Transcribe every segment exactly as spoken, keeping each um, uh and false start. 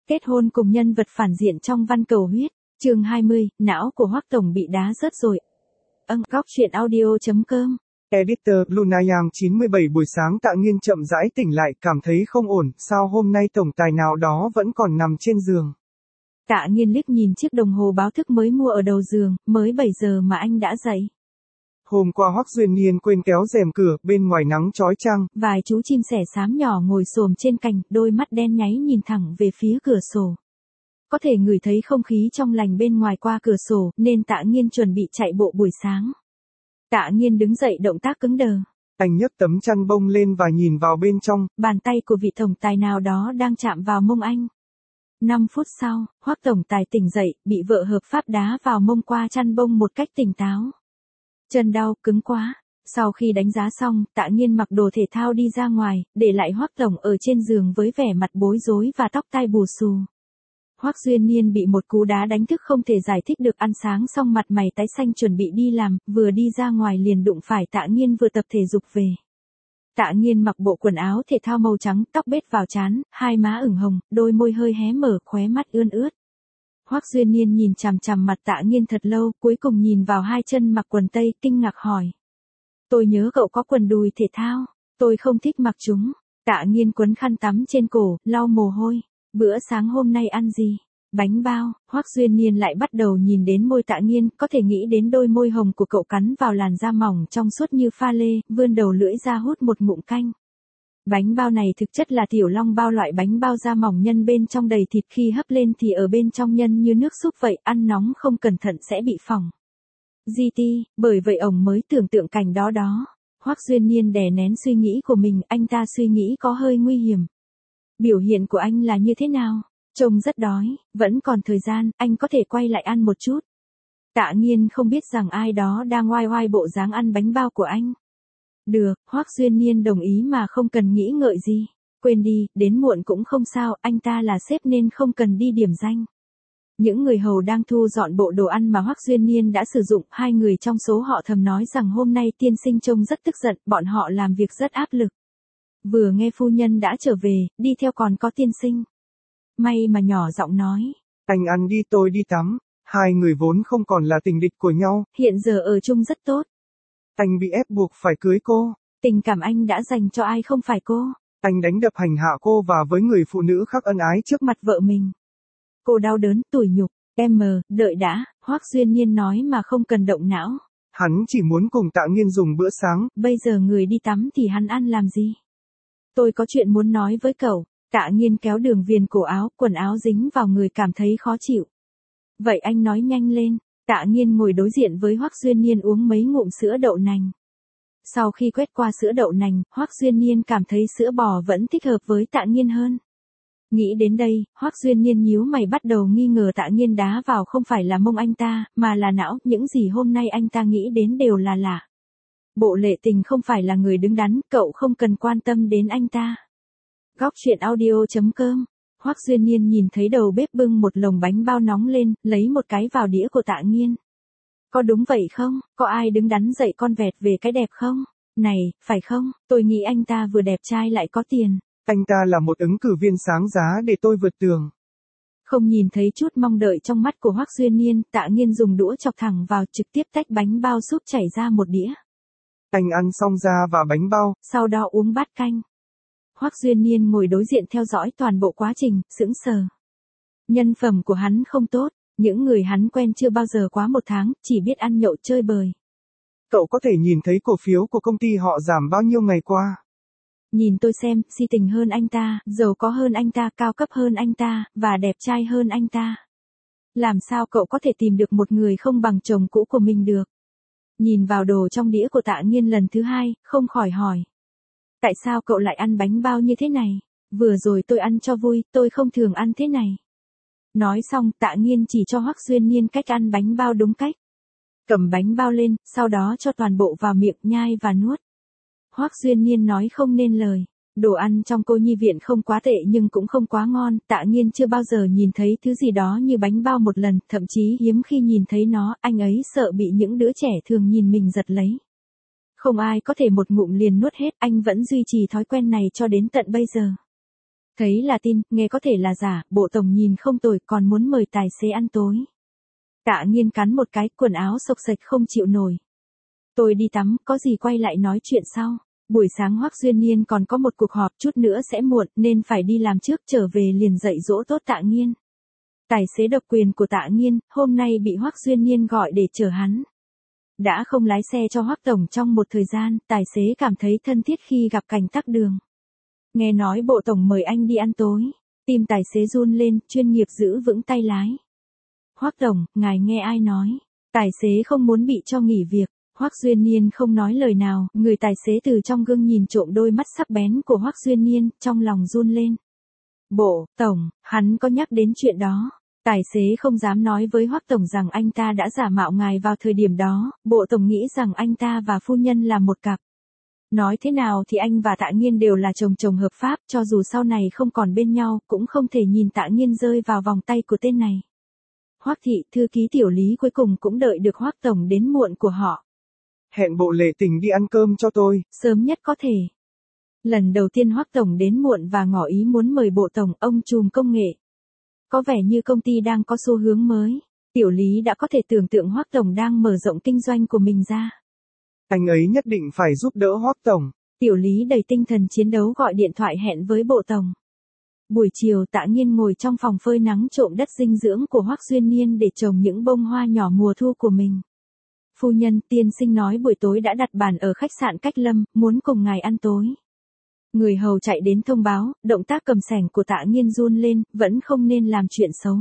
Kết hôn cùng nhân vật phản diện trong Văn Cầu Huyết, chương hai mươi, não của Hoắc tổng bị đá rớt rồi. Âng, góc truyện audio chấm com. Editor Lunayang chín mươi bảy buổi sáng Tạ Nghiên chậm rãi tỉnh lại, cảm thấy không ổn, sao hôm nay tổng tài nào đó vẫn còn nằm trên giường. Tạ Nghiên liếc nhìn chiếc đồng hồ báo thức mới mua ở đầu giường, mới bảy giờ mà anh đã dậy. Hôm qua Hoắc Duyên Niên quên kéo rèm cửa, bên ngoài nắng chói chang. Vài chú chim sẻ xám nhỏ ngồi xổm trên cành, đôi mắt đen nháy nhìn thẳng về phía cửa sổ. Có thể ngửi thấy không khí trong lành bên ngoài qua cửa sổ, nên Tạ Nghiên chuẩn bị chạy bộ buổi sáng. Tạ Nghiên đứng dậy động tác cứng đờ. Anh nhấc tấm chăn bông lên và nhìn vào bên trong. Bàn tay của vị tổng tài nào đó đang chạm vào mông anh. Năm phút sau, Hoắc tổng tài tỉnh dậy, bị vợ hợp pháp đá vào mông qua chăn bông một cách tỉnh táo. Chân đau, cứng quá. Sau khi đánh giá xong, Tạ Nghiên mặc đồ thể thao đi ra ngoài, để lại Hoắc tổng ở trên giường với vẻ mặt bối rối và tóc tai bù xù. Hoắc Duyên Niên bị một cú đá đánh thức không thể giải thích được, ăn sáng xong mặt mày tái xanh chuẩn bị đi làm, vừa đi ra ngoài liền đụng phải Tạ Nghiên vừa tập thể dục về. Tạ Nghiên mặc bộ quần áo thể thao màu trắng, tóc bết vào trán, hai má ửng hồng, đôi môi hơi hé mở, khóe mắt ươn ướt. Hoắc Duyên Niên nhìn chằm chằm mặt Tạ Nghiên thật lâu, cuối cùng nhìn vào hai chân mặc quần tây, kinh ngạc hỏi. Tôi nhớ cậu có quần đùi thể thao, tôi không thích mặc chúng. Tạ Nghiên quấn khăn tắm trên cổ, lau mồ hôi. Bữa sáng hôm nay ăn gì? Bánh bao. Hoắc Duyên Niên lại bắt đầu nhìn đến môi Tạ Nghiên, có thể nghĩ đến đôi môi hồng của cậu cắn vào làn da mỏng trong suốt như pha lê, vươn đầu lưỡi ra hút một ngụm canh. Bánh bao này thực chất là tiểu long bao, loại bánh bao da mỏng nhân bên trong đầy thịt, khi hấp lên thì ở bên trong nhân như nước súp vậy, ăn nóng không cẩn thận sẽ bị phỏng. giê tê, bởi vậy ổng mới tưởng tượng cảnh đó đó. Hoắc Duyên Niên đè nén suy nghĩ của mình, anh ta suy nghĩ có hơi nguy hiểm. Biểu hiện của anh là như thế nào? Trông rất đói, vẫn còn thời gian, anh có thể quay lại ăn một chút. Tạ Nghiên không biết rằng ai đó đang oai oai bộ dáng ăn bánh bao của anh. Được, Hoắc Duyên Niên đồng ý mà không cần nghĩ ngợi gì. Quên đi, đến muộn cũng không sao, anh ta là sếp nên không cần đi điểm danh. Những người hầu đang thu dọn bộ đồ ăn mà Hoắc Duyên Niên đã sử dụng, hai người trong số họ thầm nói rằng hôm nay tiên sinh trông rất tức giận, bọn họ làm việc rất áp lực. Vừa nghe phu nhân đã trở về, đi theo còn có tiên sinh. May mà nhỏ giọng nói. Anh ăn đi, tôi đi tắm. Hai người vốn không còn là tình địch của nhau. Hiện giờ ở chung rất tốt. Anh bị ép buộc phải cưới cô. Tình cảm anh đã dành cho ai không phải cô. Anh đánh đập hành hạ cô và với người phụ nữ khác ân ái trước mặt vợ mình. Cô đau đớn, tủi nhục. Em mờ, đợi đã, Hoắc Duyên Niên nói mà không cần động não. Hắn chỉ muốn cùng Tạ Nghiên dùng bữa sáng. Bây giờ người đi tắm thì hắn ăn làm gì? Tôi có chuyện muốn nói với cậu. Tạ Nghiên kéo đường viền cổ áo, quần áo dính vào người cảm thấy khó chịu. Vậy anh nói nhanh lên. Tạ Nghiên ngồi đối diện với Hoắc Duyên Niên uống mấy ngụm sữa đậu nành. Sau khi quét qua sữa đậu nành, Hoắc Duyên Niên cảm thấy sữa bò vẫn thích hợp với Tạ Nghiên hơn. Nghĩ đến đây, Hoắc Duyên Niên nhíu mày, bắt đầu nghi ngờ Tạ Nghiên đá vào không phải là mông anh ta, mà là não, những gì hôm nay anh ta nghĩ đến đều là lạ. Bộ Lệ Tình không phải là người đứng đắn, cậu không cần quan tâm đến anh ta. Góc truyện audio chấm com. Hoắc Duyên Niên nhìn thấy đầu bếp bưng một lồng bánh bao nóng lên, lấy một cái vào đĩa của Tạ Nghiên. Có đúng vậy không? Có ai đứng đắn dạy con vẹt về cái đẹp không? Này, phải không? Tôi nghĩ anh ta vừa đẹp trai lại có tiền. Anh ta là một ứng cử viên sáng giá để tôi vượt tường. Không nhìn thấy chút mong đợi trong mắt của Hoắc Duyên Niên, Tạ Nghiên dùng đũa chọc thẳng vào, trực tiếp tách bánh bao súp chảy ra một đĩa. Anh ăn xong da và bánh bao, sau đó uống bát canh. Hoắc Duyên Niên ngồi đối diện theo dõi toàn bộ quá trình, sững sờ. Nhân phẩm của hắn không tốt, những người hắn quen chưa bao giờ quá một tháng, chỉ biết ăn nhậu chơi bời. Cậu có thể nhìn thấy cổ phiếu của công ty họ giảm bao nhiêu ngày qua. Nhìn tôi xem, si tình hơn anh ta, giàu có hơn anh ta, cao cấp hơn anh ta, và đẹp trai hơn anh ta. Làm sao cậu có thể tìm được một người không bằng chồng cũ của mình được? Nhìn vào đồ trong đĩa của Tạ Nghiên lần thứ hai, không khỏi hỏi. Tại sao cậu lại ăn bánh bao như thế này? Vừa rồi tôi ăn cho vui, tôi không thường ăn thế này. Nói xong, Tạ Nghiên chỉ cho Hoắc Duyên Niên cách ăn bánh bao đúng cách. Cầm bánh bao lên, sau đó cho toàn bộ vào miệng, nhai và nuốt. Hoắc Duyên Niên nói không nên lời. Đồ ăn trong cô nhi viện không quá tệ nhưng cũng không quá ngon, Tạ Nghiên chưa bao giờ nhìn thấy thứ gì đó như bánh bao một lần, thậm chí hiếm khi nhìn thấy nó, anh ấy sợ bị những đứa trẻ thường nhìn mình giật lấy. Không ai có thể một ngụm liền nuốt hết, anh vẫn duy trì thói quen này cho đến tận bây giờ. Thấy là tin, nghe có thể là giả, bộ tổng nhìn không tồi, còn muốn mời tài xế ăn tối. Tạ Nghiên cắn một cái, quần áo xộc xệch không chịu nổi. Tôi đi tắm, có gì quay lại nói chuyện sau. Buổi sáng Hoắc Duyên Niên còn có một cuộc họp, chút nữa sẽ muộn nên phải đi làm trước, trở về liền dạy dỗ tốt Tạ Nghiên. Tài xế độc quyền của Tạ Nghiên, hôm nay bị Hoắc Duyên Niên gọi để chở hắn. Đã không lái xe cho Hoắc tổng trong một thời gian, tài xế cảm thấy thân thiết khi gặp cảnh tắc đường. Nghe nói bộ tổng mời anh đi ăn tối, tim tài xế run lên, chuyên nghiệp giữ vững tay lái. Hoắc tổng, ngài nghe ai nói? Tài xế không muốn bị cho nghỉ việc. Hoắc Duyên Niên không nói lời nào, người tài xế từ trong gương nhìn trộm đôi mắt sắc bén của Hoắc Duyên Niên, trong lòng run lên. Bộ tổng, hắn có nhắc đến chuyện đó. Tài xế không dám nói với Hoắc tổng rằng anh ta đã giả mạo ngài vào thời điểm đó, bộ tổng nghĩ rằng anh ta và phu nhân là một cặp. Nói thế nào thì anh và Tạ Nghiên đều là chồng chồng hợp pháp, cho dù sau này không còn bên nhau, cũng không thể nhìn Tạ Nghiên rơi vào vòng tay của tên này. Hoắc thị, thư ký Tiểu Lý cuối cùng cũng đợi được Hoắc tổng đến muộn của họ. Hẹn bộ Lệ Tình đi ăn cơm cho tôi. Sớm nhất có thể. Lần đầu tiên Hoắc tổng đến muộn và ngỏ ý muốn mời bộ tổng, ông trùm công nghệ. Có vẻ như công ty đang có xu hướng mới. Tiểu Lý đã có thể tưởng tượng Hoắc tổng đang mở rộng kinh doanh của mình ra. Anh ấy nhất định phải giúp đỡ Hoắc tổng. Tiểu Lý đầy tinh thần chiến đấu gọi điện thoại hẹn với bộ tổng. Buổi chiều Tạ Nghiên ngồi trong phòng phơi nắng trộm đất dinh dưỡng của Hoắc Duyên Niên để trồng những bông hoa nhỏ mùa thu của mình. Phu nhân, tiên sinh nói buổi tối đã đặt bàn ở khách sạn Cách Lâm, muốn cùng ngài ăn tối. Người hầu chạy đến thông báo, động tác cầm sẻng của Tạ Nghiên run lên, vẫn không nên làm chuyện xấu.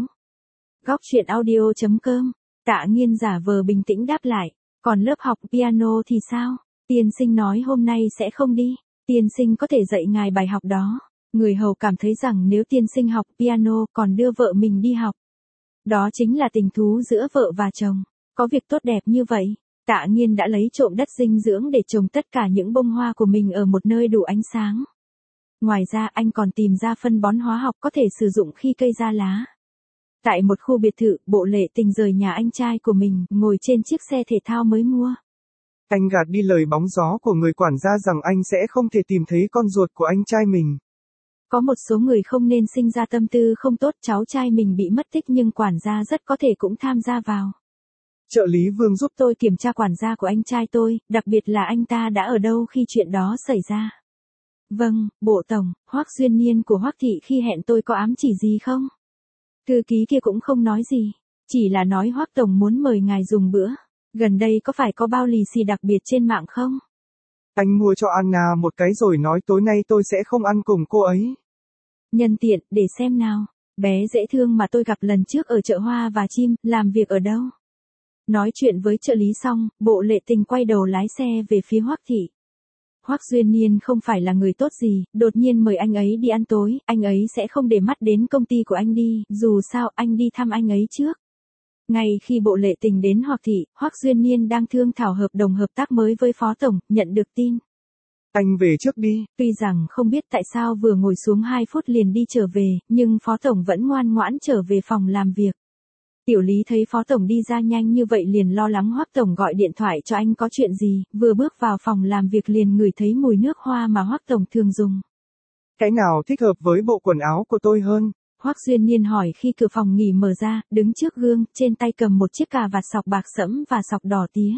Góc chuyện audio chấm com, Tạ Nghiên giả vờ bình tĩnh đáp lại, còn lớp học piano thì sao? Tiên sinh nói hôm nay sẽ không đi, tiên sinh có thể dạy ngài bài học đó. Người hầu cảm thấy rằng nếu tiên sinh học piano còn đưa vợ mình đi học, đó chính là tình thú giữa vợ và chồng. Có việc tốt đẹp như vậy, Tạ Nghiên đã lấy trộm đất dinh dưỡng để trồng tất cả những bông hoa của mình ở một nơi đủ ánh sáng. Ngoài ra anh còn tìm ra phân bón hóa học có thể sử dụng khi cây ra lá. Tại một khu biệt thự, bộ Lệ Tình rời nhà anh trai của mình, ngồi trên chiếc xe thể thao mới mua. Anh gạt đi lời bóng gió của người quản gia rằng anh sẽ không thể tìm thấy con ruột của anh trai mình. Có một số người không nên sinh ra tâm tư không tốt, cháu trai mình bị mất tích nhưng quản gia rất có thể cũng tham gia vào. Trợ lý Vương giúp tôi kiểm tra quản gia của anh trai tôi, đặc biệt là anh ta đã ở đâu khi chuyện đó xảy ra. Vâng, bộ tổng, Hoắc Duyên Niên của Hoắc thị khi hẹn tôi có ám chỉ gì không? Thư ký kia cũng không nói gì, chỉ là nói Hoắc tổng muốn mời ngài dùng bữa. Gần đây có phải có bao lì xì đặc biệt trên mạng không? Anh mua cho Anna một cái rồi nói tối nay tôi sẽ không ăn cùng cô ấy. Nhân tiện, để xem nào, bé dễ thương mà tôi gặp lần trước ở chợ hoa và chim, làm việc ở đâu? Nói chuyện với trợ lý xong, bộ Lệ Tình quay đầu lái xe về phía Hoắc thị. Hoắc Duyên Niên không phải là người tốt gì, đột nhiên mời anh ấy đi ăn tối, anh ấy sẽ không để mắt đến công ty của anh đi, dù sao anh đi thăm anh ấy trước. Ngay khi bộ Lệ Tình đến Hoắc thị, Hoắc Duyên Niên đang thương thảo hợp đồng hợp tác mới với phó tổng, nhận được tin. Anh về trước đi. Tuy rằng không biết tại sao vừa ngồi xuống hai phút liền đi trở về, nhưng phó tổng vẫn ngoan ngoãn trở về phòng làm việc. Tiểu Lý thấy phó tổng đi ra nhanh như vậy liền lo lắng Hoắc tổng gọi điện thoại cho anh có chuyện gì, vừa bước vào phòng làm việc liền ngửi thấy mùi nước hoa mà Hoắc tổng thường dùng. Cái nào thích hợp với bộ quần áo của tôi hơn? Hoắc Duyên Niên hỏi khi cửa phòng nghỉ mở ra, đứng trước gương, trên tay cầm một chiếc cà vạt sọc bạc sẫm và sọc đỏ tía.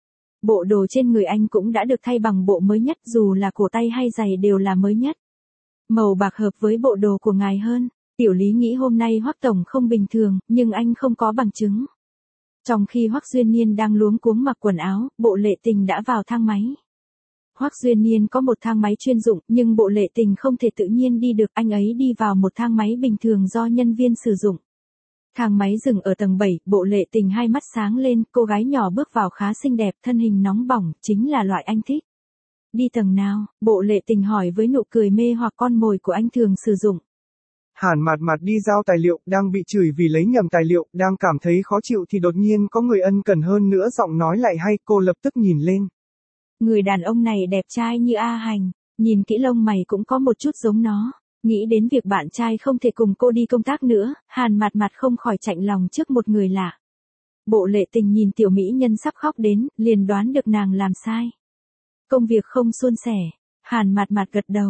Bộ đồ trên người anh cũng đã được thay bằng bộ mới nhất, dù là cổ tay hay giày đều là mới nhất. Màu bạc hợp với bộ đồ của ngài hơn. Tiểu Lý nghĩ hôm nay Hoắc tổng không bình thường, nhưng anh không có bằng chứng. Trong khi Hoắc Duyên Niên đang luống cuống mặc quần áo, bộ Lệ Tình đã vào thang máy. Hoắc Duyên Niên có một thang máy chuyên dụng, nhưng bộ Lệ Tình không thể tự nhiên đi được, anh ấy đi vào một thang máy bình thường do nhân viên sử dụng. Thang máy dừng ở tầng bảy, bộ Lệ Tình hai mắt sáng lên, cô gái nhỏ bước vào khá xinh đẹp, thân hình nóng bỏng, chính là loại anh thích. Đi tầng nào? Bộ Lệ Tình hỏi với nụ cười mê hoặc con mồi của anh thường sử dụng. Hàn Mạt Mạt đi giao tài liệu, đang bị chửi vì lấy nhầm tài liệu, đang cảm thấy khó chịu thì đột nhiên có người ân cần hơn nữa giọng nói lại hay, cô lập tức nhìn lên. Người đàn ông này đẹp trai như A Hành, nhìn kỹ lông mày cũng có một chút giống nó. Nghĩ đến việc bạn trai không thể cùng cô đi công tác nữa, Hàn Mạt Mạt không khỏi chạnh lòng trước một người lạ. Bộ Lệ Tình nhìn tiểu mỹ nhân sắp khóc đến, liền đoán được nàng làm sai. Công việc không suôn sẻ, Hàn Mạt Mạt gật đầu.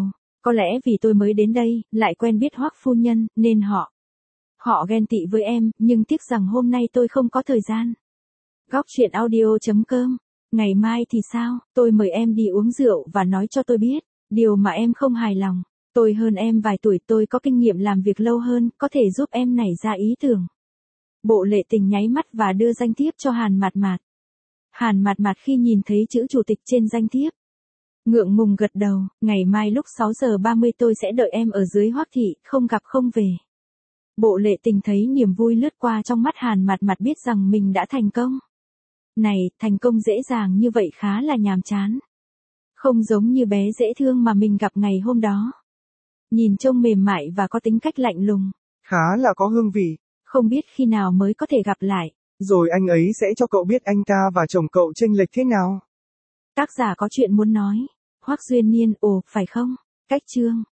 Có lẽ vì tôi mới đến đây, lại quen biết Hoắc phu nhân, nên họ. Họ ghen tị với em, nhưng tiếc rằng hôm nay tôi không có thời gian. Góc truyện audio chấm com. Ngày mai thì sao, tôi mời em đi uống rượu và nói cho tôi biết, điều mà em không hài lòng. Tôi hơn em vài tuổi, tôi có kinh nghiệm làm việc lâu hơn, có thể giúp em nảy ra ý tưởng. Bộ Lệ Tình nháy mắt và đưa danh thiếp cho Hàn Mạt Mạt. Hàn Mạt Mạt khi nhìn thấy chữ chủ tịch trên danh thiếp, ngượng ngùng gật đầu, ngày mai lúc sáu giờ ba mươi tôi sẽ đợi em ở dưới Hoắc thị, không gặp không về. Bộ Lệ Tình thấy niềm vui lướt qua trong mắt Hàn Mạt Mạt, biết rằng mình đã thành công. Này, thành công dễ dàng như vậy khá là nhàm chán. Không giống như bé dễ thương mà mình gặp ngày hôm đó. Nhìn trông mềm mại và có tính cách lạnh lùng. Khá là có hương vị. Không biết khi nào mới có thể gặp lại. Rồi anh ấy sẽ cho cậu biết anh ta và chồng cậu chênh lệch thế nào. Tác giả có chuyện muốn nói. Hoắc Duyên Niên, ồ, phải không? Cách chương.